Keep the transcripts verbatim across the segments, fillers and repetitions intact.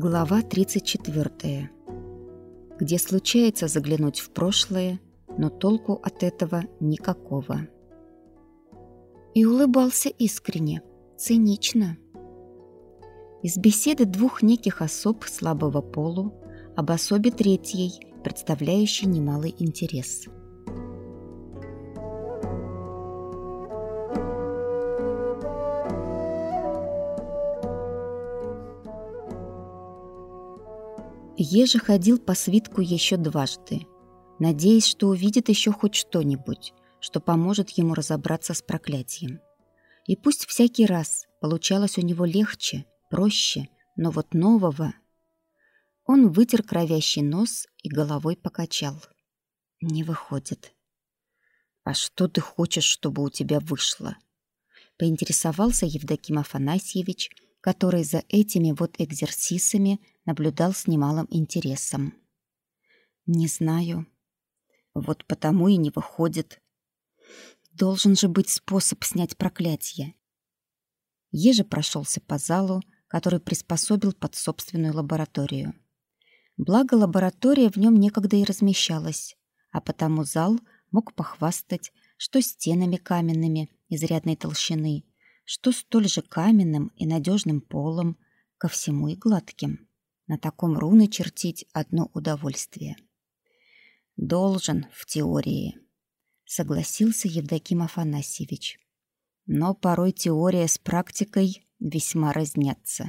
Глава тридцать четвёртая. Где случается заглянуть в прошлое, но толку от этого никакого. И улыбался искренне, цинично. Из беседы двух неких особ слабого полу об особе третьей, представляющей немалый интерес. Ежи ходил по свитку еще дважды, надеясь, что увидит еще хоть что-нибудь, что поможет ему разобраться с проклятием. И пусть всякий раз получалось у него легче, проще, но вот нового... Он вытер кровящий нос и головой покачал. Не выходит. «А что ты хочешь, чтобы у тебя вышло?» Поинтересовался Евдоким Афанасьевич, который за этими вот экзерсисами наблюдал с немалым интересом. «Не знаю. Вот потому и не выходит. Должен же быть способ снять проклятие». Ежи прошелся по залу, который приспособил под собственную лабораторию. Благо, лаборатория в нем некогда и размещалась, а потому зал мог похвастать, что стенами каменными изрядной толщины, что столь же каменным и надежным полом, ко всему и гладким. На таком руны чертить одно удовольствие. «Должен, в теории», — согласился Евдоким Афанасьевич. «Но порой теория с практикой весьма разнятся».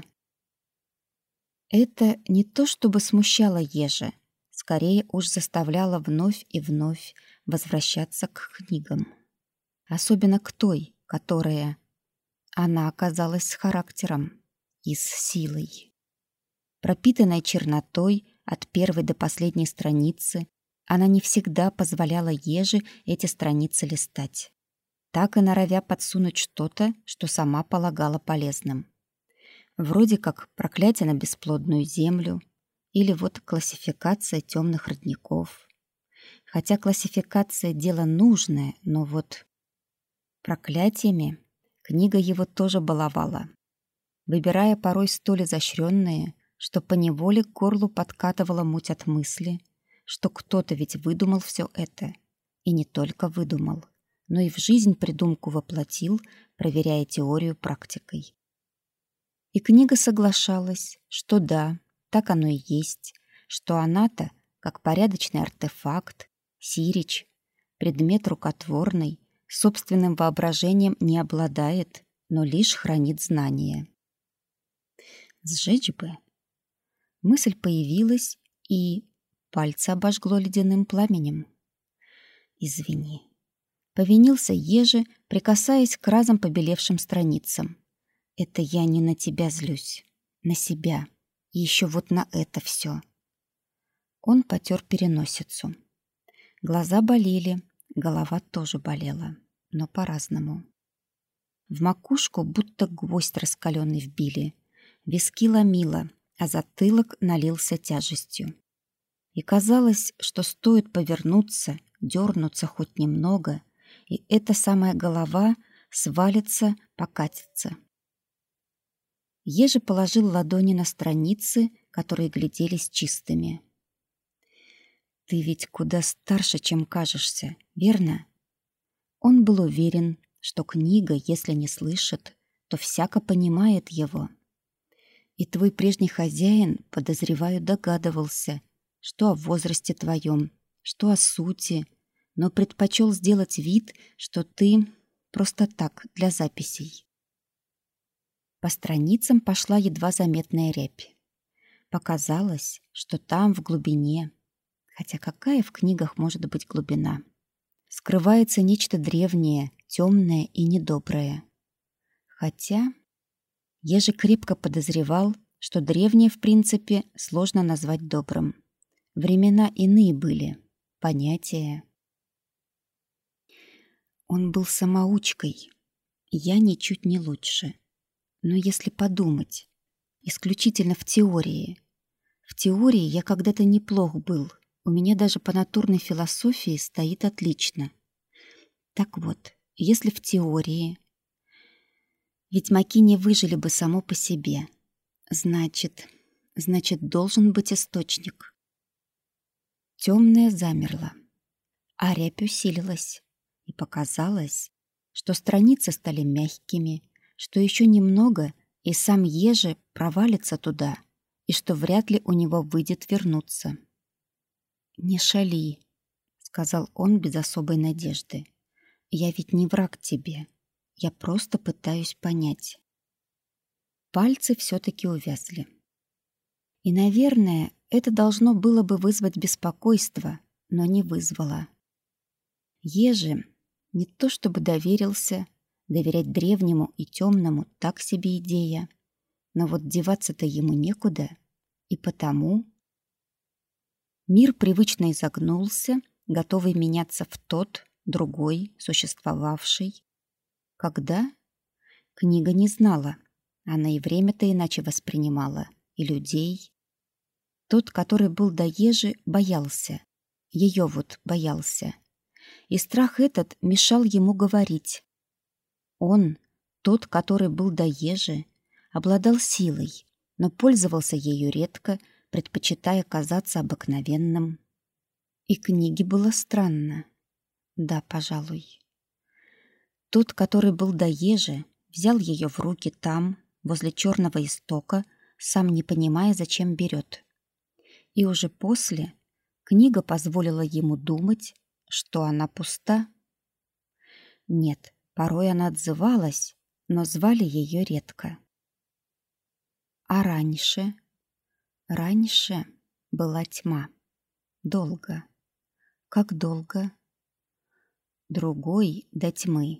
Это не то чтобы смущало Ежи, скорее уж заставляло вновь и вновь возвращаться к книгам. Особенно к той, которая... Она оказалась с характером и с силой. Пропитанной чернотой от первой до последней страницы, она не всегда позволяла Еже эти страницы листать, так и норовя подсунуть что-то, что сама полагала полезным. Вроде как проклятие на бесплодную землю или вот классификация темных родников. Хотя классификация — дело нужное, но вот проклятиями книга его тоже баловала, выбирая порой столь изощренные, что поневоле к горлу подкатывала муть от мысли, что кто-то ведь выдумал все это. И не только выдумал, но и в жизнь придумку воплотил, проверяя теорию практикой. И книга соглашалась, что да, так оно и есть, что она-то, как порядочный артефакт, сирич, предмет рукотворный, собственным воображением не обладает, но лишь хранит знания. Сжечь бы. Мысль появилась, и пальцы обожгло ледяным пламенем. «Извини». Повинился Ежи, прикасаясь к разом побелевшим страницам. «Это я не на тебя злюсь, на себя. И еще вот на это все». Он потер переносицу. Глаза болели, голова тоже болела, но по-разному. В макушку будто гвоздь раскаленный вбили, виски ломило, а затылок налился тяжестью. И казалось, что стоит повернуться, дернуться хоть немного, и эта самая голова свалится, покатится. Ежи положил ладони на страницы, которые гляделись чистыми. «Ты ведь куда старше, чем кажешься, верно?» Он был уверен, что книга, если не слышит, то всяко понимает его. И твой прежний хозяин, подозреваю, догадывался, что о возрасте твоем, что о сути, но предпочел сделать вид, что ты просто так, для записей. По страницам пошла едва заметная рябь. Показалось, что там, в глубине, хотя какая в книгах может быть глубина, скрывается нечто древнее, темное и недоброе. Хотя Ежи крепко подозревал, что древнее, в принципе, сложно назвать добрым. Времена иные были, понятия. Он был самоучкой, я ничуть не лучше. Но если подумать, исключительно в теории. В теории я когда-то неплох был, у меня даже по натурной философии стоит отлично. Так вот, если в теории... Ведьмаки не выжили бы само по себе. Значит, Значит, должен быть источник. Темное замерло, а рябь усилилась, и показалось, что страницы стали мягкими, что еще немного, и сам Ежи провалится туда, и что вряд ли у него выйдет вернуться. «Не шали», — сказал он без особой надежды. «Я ведь не враг тебе. Я просто пытаюсь понять». Пальцы все-таки увязли. И, наверное, это должно было бы вызвать беспокойство, но не вызвало. Ежи не то чтобы доверился, доверять древнему и темному так себе идея, но вот деваться-то ему некуда, и потому... Мир привычно изогнулся, готовый меняться в тот, другой, существовавший. Когда? Книга не знала. Она и время-то иначе воспринимала, и людей. Тот, который был до Ежи, боялся. Ее вот боялся. И страх этот мешал ему говорить. Он, тот, который был до Ежи, обладал силой, но пользовался ею редко, предпочитая казаться обыкновенным. И книге было странно. Да, пожалуй. Тот, который был до Ежи, взял ее в руки там, возле черного истока, сам не понимая, зачем берет. И уже после книга позволила ему думать, что она пуста. Нет, порой она отзывалась, но звали ее редко. А раньше... Раньше была тьма. Долго. Как долго? Другой до тьмы.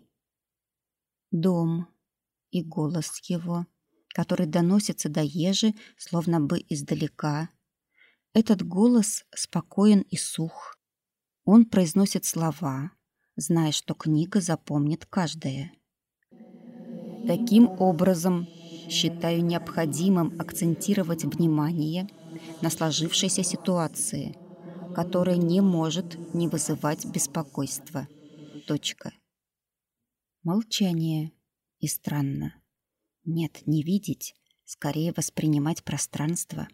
Дом и голос его, который доносится до Ежи, словно бы издалека. Этот голос спокоен и сух. Он произносит слова, зная, что книга запомнит каждое. Таким образом, считаю необходимым акцентировать внимание на сложившейся ситуации, которая не может не вызывать беспокойства. Точка. Молчание. И странно. Нет, не видеть, скорее воспринимать пространство.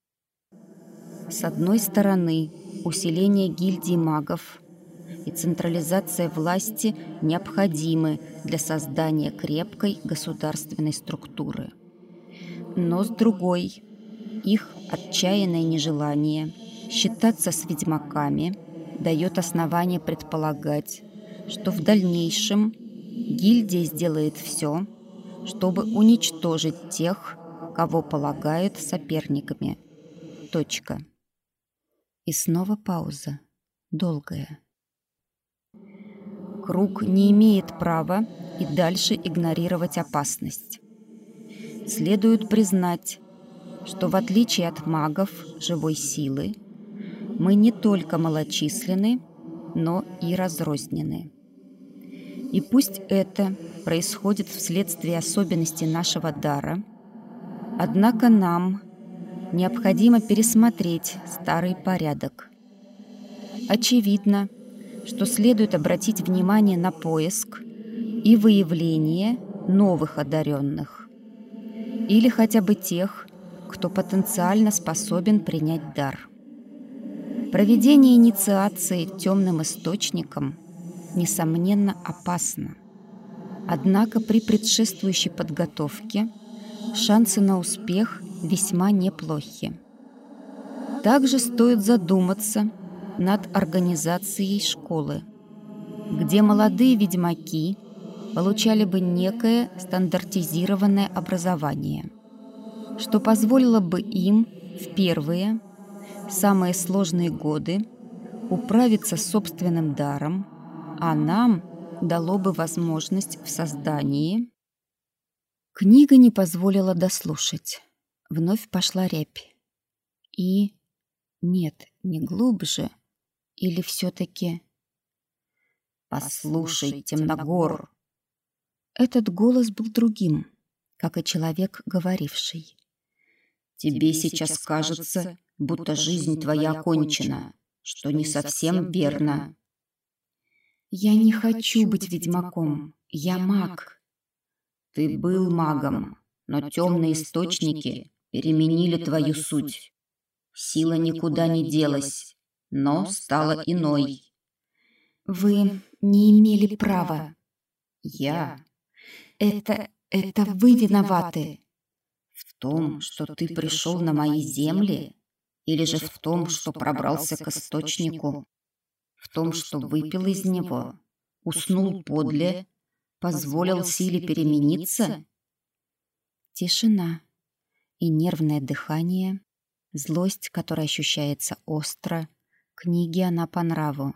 С одной стороны, усиление гильдии магов и централизация власти необходимы для создания крепкой государственной структуры. Но с другой, их отчаянное нежелание считаться с ведьмаками дает основание предполагать, что в дальнейшем гильдия сделает все, чтобы уничтожить тех, кого полагают соперниками. Точка. И снова пауза. Долгая. Круг не имеет права и дальше игнорировать опасность. Следует признать, что в отличие от магов живой силы, мы не только малочисленны, но и разрознены. И пусть это происходит вследствие особенностей нашего дара, однако нам необходимо пересмотреть старый порядок. Очевидно, что следует обратить внимание на поиск и выявление новых одаренных, или хотя бы тех, кто потенциально способен принять дар. Проведение инициации темным источником, несомненно, опасно. Однако при предшествующей подготовке шансы на успех весьма неплохи. Также стоит задуматься над организацией школы, где молодые ведьмаки получали бы некое стандартизированное образование, что позволило бы им в первые, самые сложные годы управиться собственным даром, а нам дало бы возможность в создании... Книга не позволила дослушать. Вновь пошла рябь. И... Нет, не глубже. Или все-таки... «Послушай, Темногор!» Этот голос был другим, как и человек, говоривший. «Тебе сейчас кажется, будто жизнь твоя окончена, что не совсем верно». «Я не хочу быть ведьмаком. Я маг». «Ты был магом, но темные источники переменили твою суть. Сила никуда не делась, но стала иной. Вы не имели права. Я Это... это вы виноваты. в том, что ты пришел на мои земли, или же в том, что пробрался к источнику, в том, что выпил из него, уснул подле, позволил силе перемениться? Тишина и нервное дыхание, злость, которая ощущается остро. Книге она по нраву.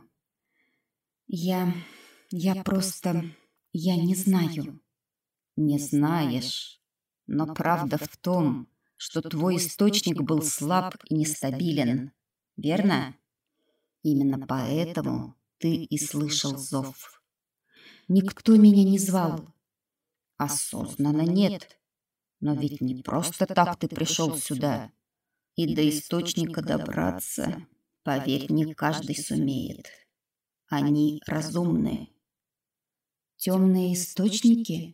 Я... я просто... я не знаю. Не знаешь, но правда в том, что твой источник был слаб и нестабилен, верно? Именно поэтому ты и слышал зов. Никто меня не звал. Осознанно нет. Но ведь не просто так ты пришел сюда. И до источника добраться, поверь, не каждый сумеет. Они разумны. Темные источники?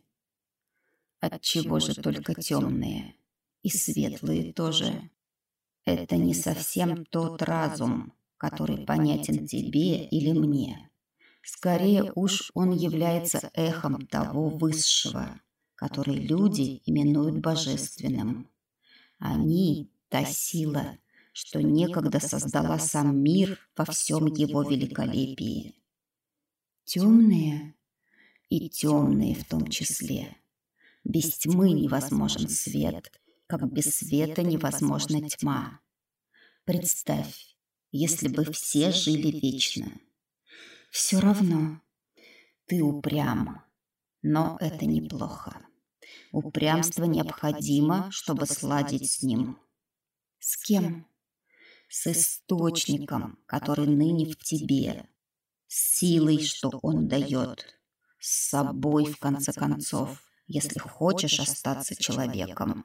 Отчего же только темные? И светлые тоже. Это не совсем тот разум, который понятен тебе или мне. Скорее уж он является эхом того высшего, который люди именуют божественным. Они — та сила, что некогда создала сам мир во всем его великолепии. Темные? И темные в том числе. Без тьмы невозможен свет, как без света невозможна тьма. Представь, если бы все жили вечно. Все равно. Ты упрям, но это неплохо. Упрямство необходимо, чтобы сладить с ним. С кем? С источником, который ныне в тебе. С силой, что он дает. С собой, в конце концов, если хочешь остаться человеком.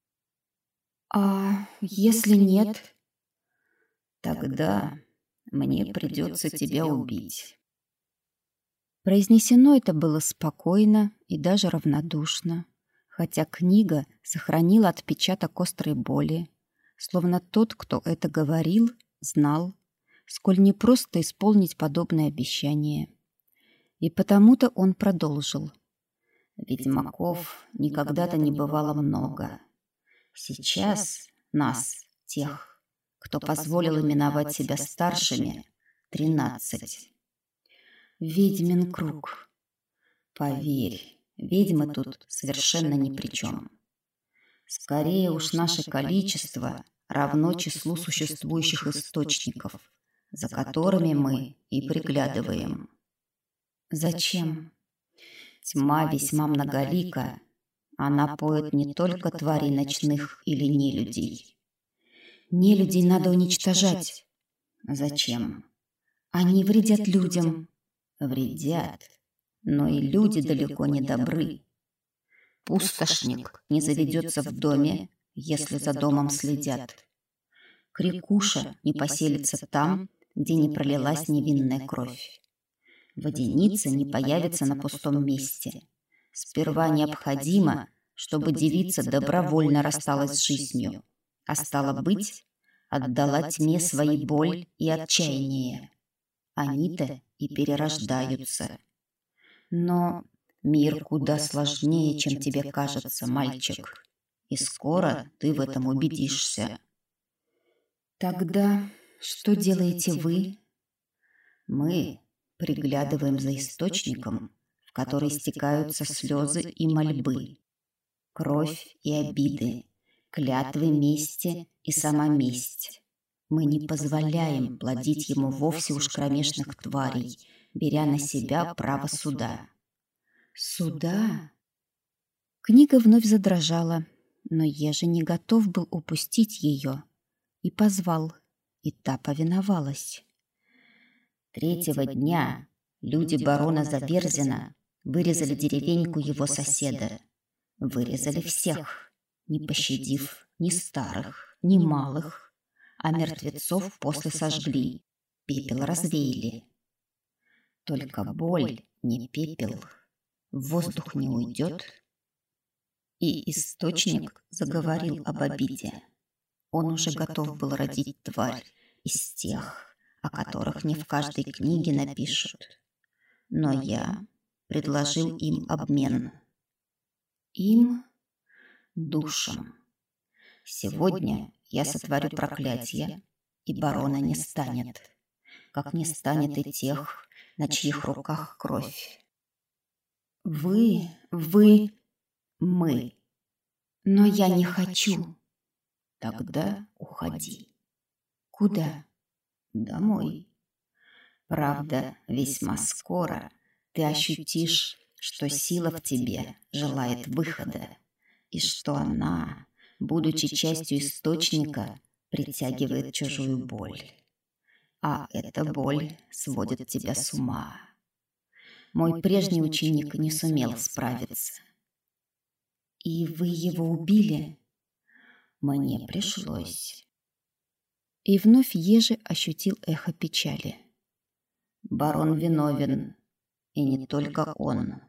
А если нет? Тогда мне придется тебя убить. Произнесено это было спокойно и даже равнодушно, хотя книга сохранила отпечаток острой боли, словно тот, кто это говорил, знал, сколь непросто исполнить подобное обещание. И потому-то он продолжил. Ведьмаков никогда-то не бывало много. Сейчас нас, тех, кто позволил именовать себя старшими, тринадцать. Ведьмин круг. Поверь, ведьмы тут совершенно ни при чем. Скорее уж наше количество равно числу существующих источников, за которыми мы и приглядываем. Зачем? Тьма весьма многолика. Она поет не только тварей ночных или нелюдей. Нелюдей надо уничтожать. Зачем? Они вредят людям. Вредят, но и люди далеко не добры. Пустошник не заведется в доме, если за домом следят. Крикуша не поселится там, где не пролилась невинная кровь. Водяница не появится на пустом месте. Сперва необходимо, чтобы девица добровольно рассталась с жизнью, а стало быть, отдала тьме свои боль и отчаяние. Они-то и перерождаются. Но мир куда сложнее, чем тебе кажется, мальчик. И скоро ты в этом убедишься. Тогда что делаете вы? Мы приглядываем за источником, в который стекаются слезы и мольбы, кровь и обиды, клятвы мести и сама месть. Мы не позволяем плодить ему вовсе уж кромешных тварей, беря на себя право суда. Суда? Книга вновь задрожала, но Ежи не готов был упустить ее. И позвал, и та повиновалась. Третьего дня люди барона Заверзина вырезали деревеньку его соседа. Вырезали всех, не пощадив ни старых, ни малых. А мертвецов после сожгли, пепел развеяли. Только боль, не пепел, в воздух не уйдет. И источник заговорил об обиде. Он уже готов был родить тварь из тех, о которых не в каждой книге напишут. Но я предложил им обмен. Им душам. Сегодня я сотворю проклятие, и барона не станет, как не станет и тех, на чьих руках кровь. Вы, вы, мы. Но я не хочу. Тогда уходи. Куда? Домой. Правда, весьма скоро ты ощутишь, что сила в тебе желает выхода, и что она, будучи частью источника, притягивает чужую боль. А эта боль сводит тебя с ума. Мой прежний ученик не сумел справиться. И вы его убили? Мне пришлось. И вновь Ежи ощутил эхо печали. Барон виновен, и не только он.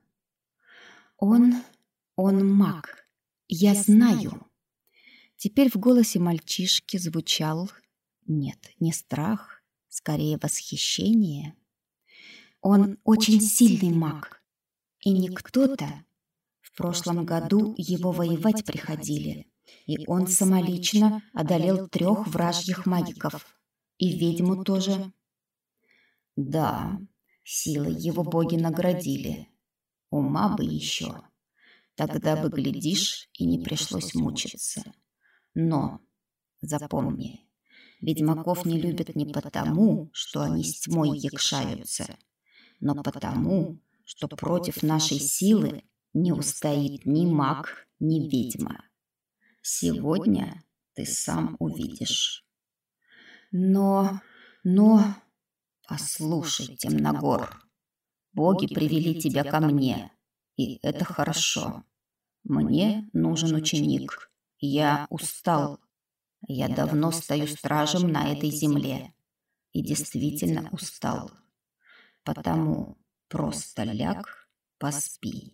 Он, он маг. Я знаю. Теперь в голосе мальчишки звучал, нет, не страх, скорее восхищение. Он очень сильный маг. И не кто-то. В прошлом году его воевать приходили, и он самолично одолел трех вражьих магиков. И ведьму тоже. Да, силой его боги наградили. Ума бы еще. Тогда бы, глядишь, и не пришлось мучиться. Но, запомни, ведьмаков не любят не потому, что они с тьмой якшаются, но потому, что против нашей силы не устоит ни маг, ни ведьма. Сегодня ты сам увидишь. Но, но... Послушай, Темногор, боги привели тебя ко мне, и это хорошо. Мне нужен ученик. Я устал. Я давно стою стражем на этой земле. И действительно устал. Потому просто ляг, поспи.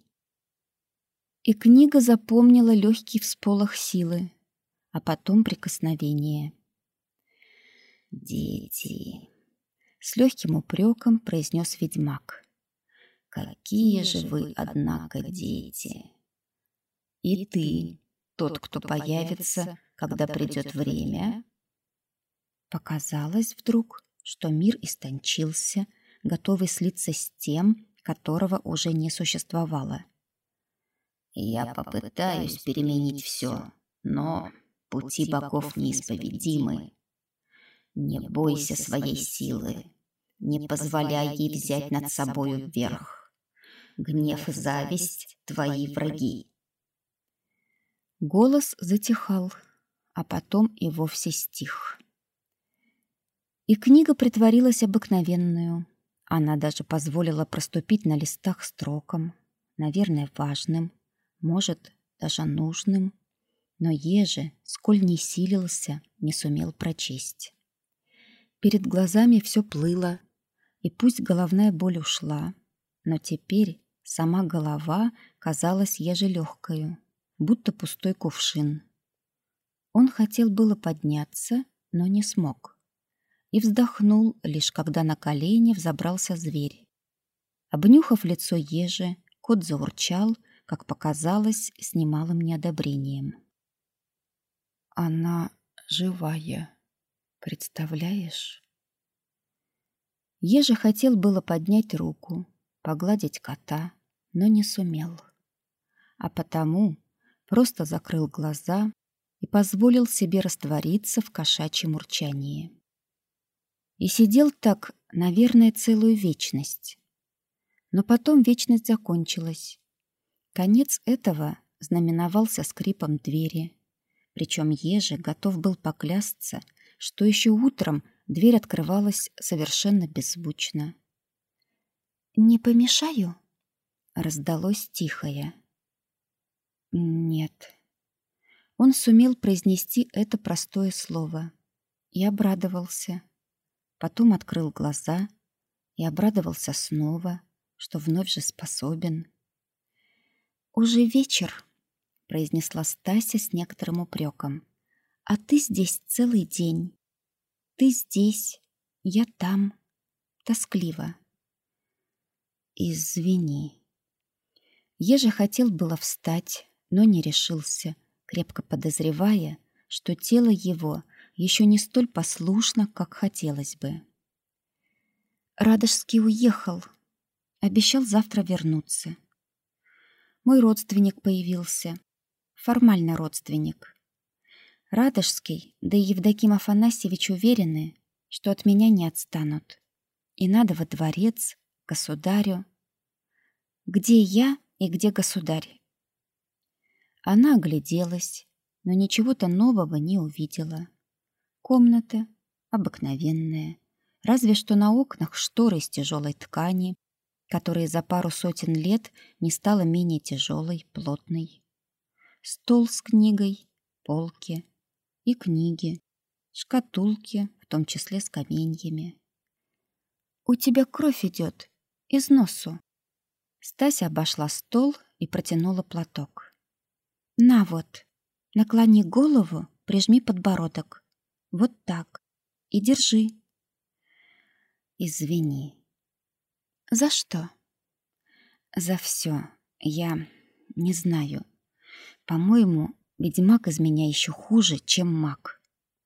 И книга запомнила легкий всполох силы, а потом прикосновение. «Дети!» — с легким упреком произнес ведьмак. «Какие же вы, однако, дети! И ты, тот, кто появится, когда придет время?» Показалось вдруг, что мир истончился, готовый слиться с тем, которого уже не существовало. «Я попытаюсь переменить все, но пути богов неисповедимы. Не бойся своей силы, не позволяй ей взять над собою верх. Гнев и зависть — твои враги». Голос затихал, а потом и вовсе стих. И книга притворилась обыкновенную. Она даже позволила проступить на листах строкам, наверное, важным, может, даже нужным, но Ежи, сколь не силился, не сумел прочесть. Перед глазами все плыло, и пусть головная боль ушла, но теперь сама голова казалась Еже легкою, будто пустой кувшин. Он хотел было подняться, но не смог. И вздохнул, лишь когда на колени взобрался зверь. Обнюхав лицо Ежи, кот заурчал, как показалось, с немалым неодобрением. «Она живая, представляешь?» Ежи хотел было поднять руку, погладить кота, но не сумел. А потому просто закрыл глаза и позволил себе раствориться в кошачьем урчании. И сидел так, наверное, целую вечность. Но потом вечность закончилась. Конец этого знаменовался скрипом двери. Причем Ежи готов был поклясться, что еще утром дверь открывалась совершенно беззвучно. «Не помешаю?» — раздалось тихое. «Нет». Он сумел произнести это простое слово и обрадовался. Потом открыл глаза и обрадовался снова, что вновь же способен. «Уже вечер», произнесла Стася с некоторым упреком. «А ты здесь целый день. Ты здесь, я там. Тоскливо». «Извини». Ежа хотел было встать, но не решился, крепко подозревая, что тело его еще не столь послушно, как хотелось бы. Радожский уехал. Обещал завтра вернуться. Мой родственник появился. Формально родственник. Радожский, да и Евдоким Афанасьевич уверены, что от меня не отстанут. И надо во дворец, к государю. Где я и где государь? Она огляделась, но ничего-то нового не увидела. Комната обыкновенная, разве что на окнах шторы из тяжелой ткани, которая за пару сотен лет не стала менее тяжелой, плотной. Стол с книгой, полки и книги, шкатулки, в том числе с каменьями. «У тебя кровь идет из носу». Стася обошла стол и протянула платок. «На вот, наклони голову, прижми подбородок. Вот так. И держи». «Извини». «За что?» «За все. Я не знаю. По-моему, ведьмак из меня еще хуже, чем маг.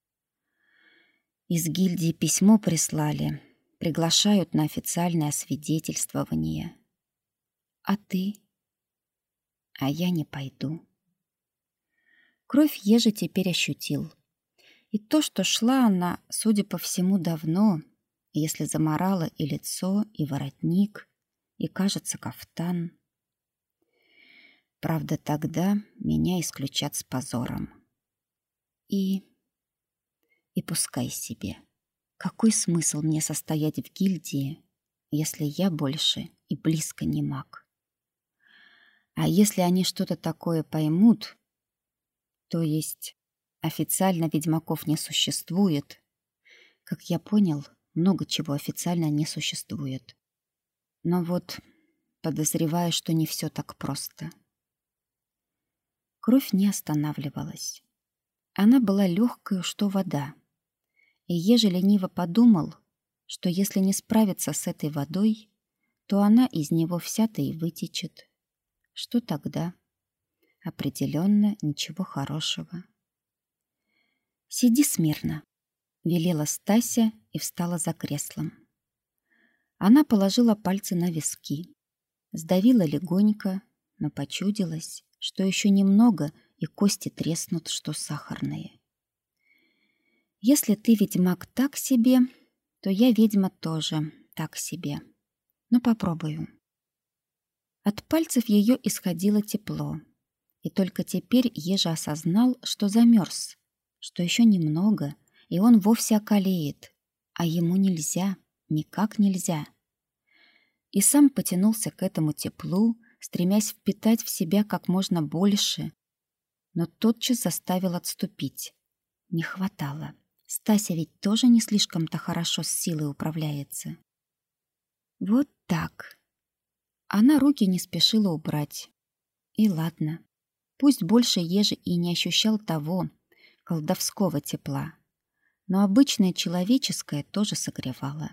Из гильдии письмо прислали. Приглашают на официальное освидетельствование. А ты?» «А я не пойду». Кровь Ежи теперь ощутил. И то, что шла она, судя по всему, давно, если заморала и лицо, и воротник, и, кажется, кафтан. Правда, тогда меня исключат с позором. И... и пускай себе. Какой смысл мне состоять в гильдии, если я больше и близко не маг? А если они что-то такое поймут, то есть официально ведьмаков не существует, как я понял, много чего официально не существует. Но вот подозреваю, что не все так просто. Кровь не останавливалась. Она была легкой, что вода. И еже лениво подумал, что если не справиться с этой водой, то она из него вся-то и вытечет. Что тогда? Определенно ничего хорошего. «Сиди смирно», — велела Стася и встала за креслом. Она положила пальцы на виски, сдавила легонько, но почудилось, что еще немного, и кости треснут, что сахарные. «Если ты ведьмак так себе, то я ведьма тоже так себе. Но попробую». От пальцев ее исходило тепло, и только теперь Ежа осознал, что замерз, что еще немного, и он вовсе околеет, а ему нельзя, никак нельзя. И сам потянулся к этому теплу, стремясь впитать в себя как можно больше, но тотчас заставил отступить. Не хватало. Стася ведь тоже не слишком-то хорошо с силой управляется. Вот так. Она руки не спешила убрать. И ладно. Пусть больше Ежи и не ощущал того колдовского тепла, но обычное человеческое тоже согревало.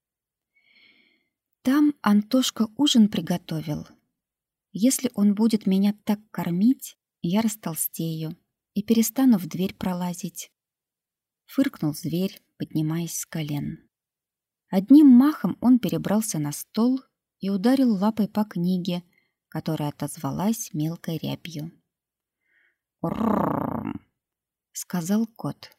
Там Антошка ужин приготовил. Если он будет меня так кормить, я растолстею и перестану в дверь пролазить. Фыркнул зверь, поднимаясь с колен. Одним махом он перебрался на стол и ударил лапой по книге, которая отозвалась мелкой рябью. «Рррррр!» — сказал кот.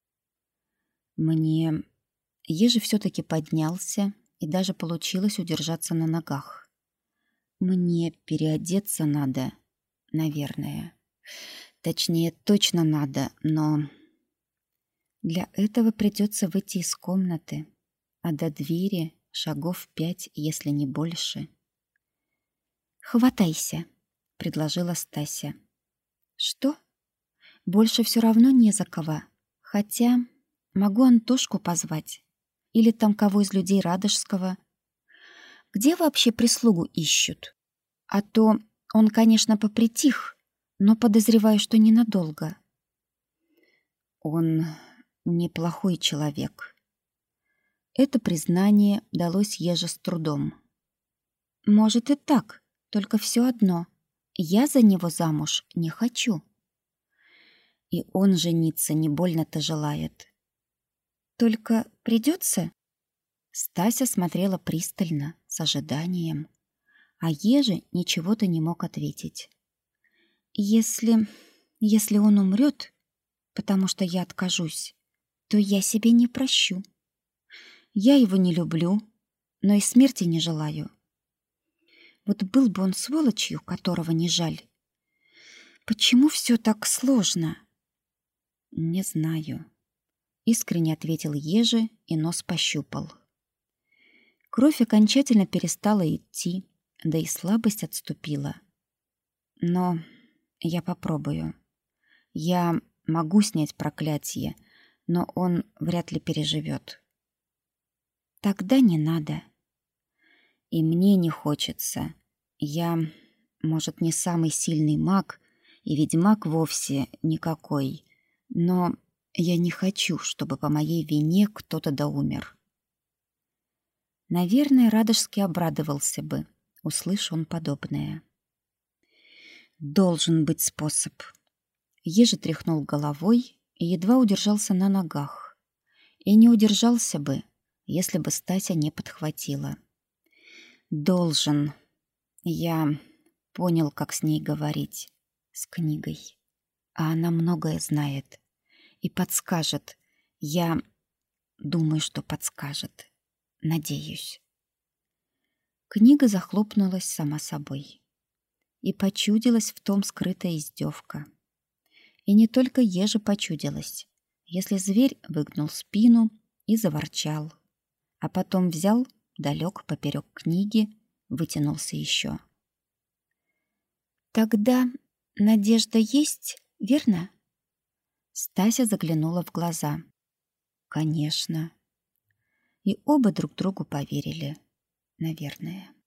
Мне... Ежи все-таки поднялся, и даже получилось удержаться на ногах. Мне переодеться надо, наверное. Точнее, точно надо, но... Для этого придется выйти из комнаты, а до двери шагов пять, если не больше. «Хватайся», — предложила Стася. «Что? Больше все равно не за кого. Хотя могу Антошку позвать. Или там кого из людей Радожского. Где вообще прислугу ищут? А то он, конечно, попритих, но подозреваю, что ненадолго. Он неплохой человек. Это признание далось Еже с трудом. Может и так, только все одно. Я за него замуж не хочу. И он жениться не больно-то желает. Только придется? Стася смотрела пристально, с ожиданием, а Ежи ничего-то не мог ответить. Если... если он умрет, потому что я откажусь, то я себе не прощу. Я его не люблю, но и смерти не желаю. Вот был бы он сволочью, которого не жаль. Почему все так сложно? Не знаю. Искренне ответил Ежи и нос пощупал. Кровь окончательно перестала идти, да и слабость отступила. Но я попробую. Я могу снять проклятие, но он вряд ли переживет. Тогда не надо. И мне не хочется. Я, может, не самый сильный маг, и ведьмак вовсе никакой, но я не хочу, чтобы по моей вине кто-то да умер. Наверное, Радожский обрадовался бы, услышав он подобное. Должен быть способ. Ежи тряхнул головой и едва удержался на ногах. И не удержался бы, если бы Стася не подхватила. Должен. Я понял, как с ней говорить. С книгой. А она многое знает. И подскажет. Я думаю, что подскажет. Надеюсь. Книга захлопнулась сама собой. И почудилась в том скрытая издевка. И не только Еже почудилась, если зверь выгнул спину и заворчал, а потом взял, далек поперек книги, вытянулся еще. Тогда надежда есть, верно? Стася заглянула в глаза. Конечно. И оба друг другу поверили, наверное.